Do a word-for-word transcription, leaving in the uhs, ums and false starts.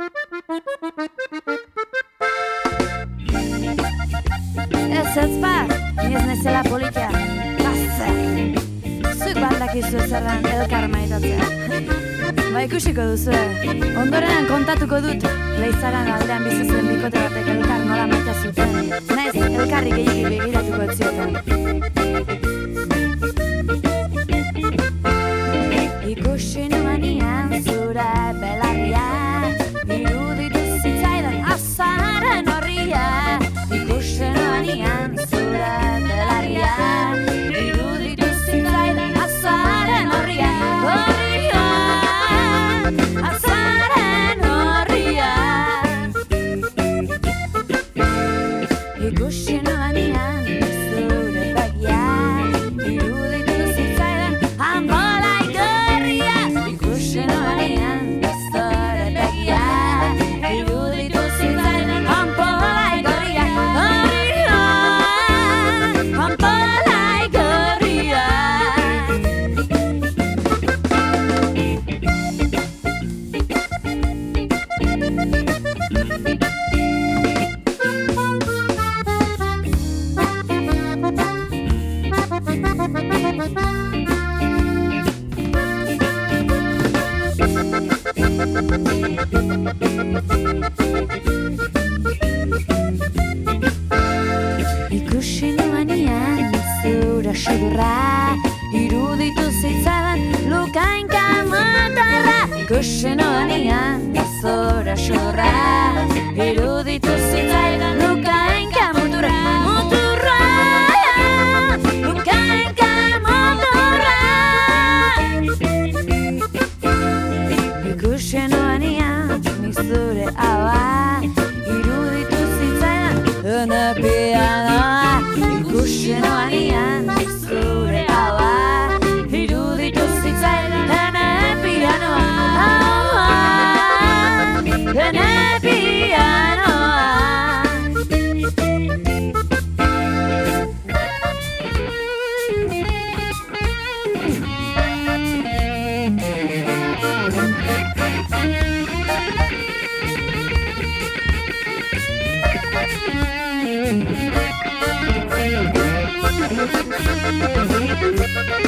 Ez ez bat, ni ez nezela politia. Bazzer. Zuek baldakizu zerran elkar maitatzea. Ba ikusiko duzu, ondorenan kontatuko dut Leizaran aldean bizizen bikote batek elkar nola maita zuten. Naiz, elkarri gehiagik begiratuko etzioten. Ikusi nuanian zure belarria, iruditu zitzaidan azaren horria. Ikusi nuanian zure belarria, iruditu zitzaidan azaren horria. Horria, azaren horria. Ikusi nuanian zure begia, iruditu zitzaidan hanbola igorria. Ikusi nuanian zure begia, iruditu zitzaidan hanbola igorria. Horria, hanbola igorria. Ikusi nuanian zure sudurra, iruditu zitzaidan lukainka motorra. Ikusi nuanian zure sudurra, iruditu zitzaidan lukainka motorra. Motorra, lukainka motorra. Ikusi nuanian zure haua, iruditu zitzaidan ene pianoa. Ikusi nuanian zure haua, iruditu zitzaidan ene pianoa. Ene pianoa. Thank you.